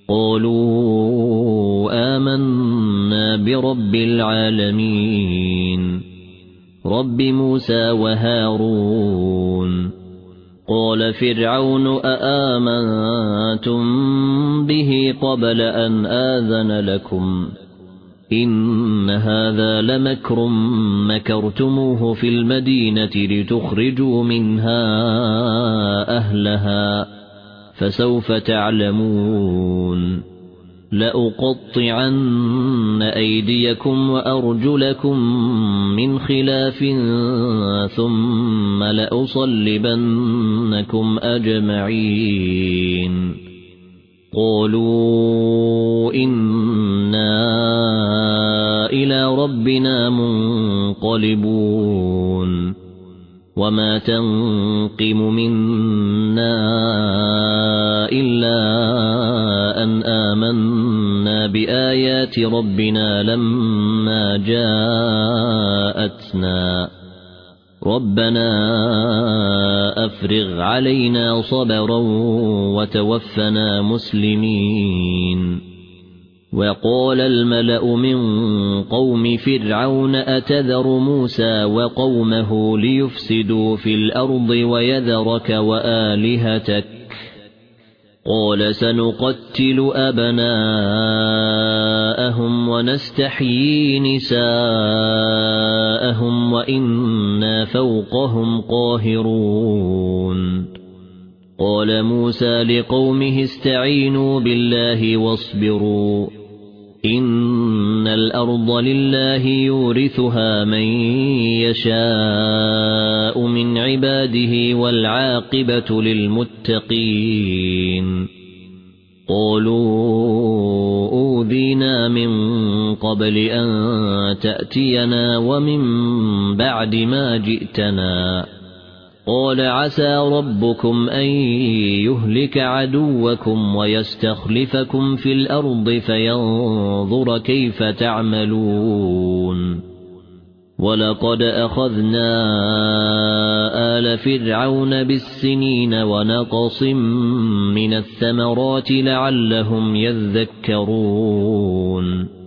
قالوا آمنا برب العالمين رب موسى وهارون قال فرعون أآمنتم به قبل أن آذن لكم إن هذا لمكر مكرتموه في المدينة لتخرجوا منها أهلها فسوف تعلمون لأقطعن أيديكم وأرجلكم من خلاف ثم لأصلبنكم أجمعين قالوا إنا إلى ربنا منقلبون وما تنقم منا إلا أن آمنا بآيات ربنا لما جاءتنا ربنا أفرغ علينا صبرا وتوفنا مسلمين وقال الملأ من قوم فرعون أتذر موسى وقومه ليفسدوا في الأرض ويذرك وآلهتك قال سنقتل أبناءهم ونستحيي نساءهم وإنا فوقهم قاهرون قال موسى لقومه استعينوا بالله واصبروا إن الأرض لله يورثها من يشاء من عباده والعاقبة للمتقين قالوا أوذينا من قبل أن تأتينا ومن بعد ما جئتنا قال عسى ربكم أن يهلك عدوكم ويستخلفكم في الأرض فينظر كيف تعملون ولقد أخذنا آل فرعون بالسنين ونقص من الثمرات لعلهم يذكرون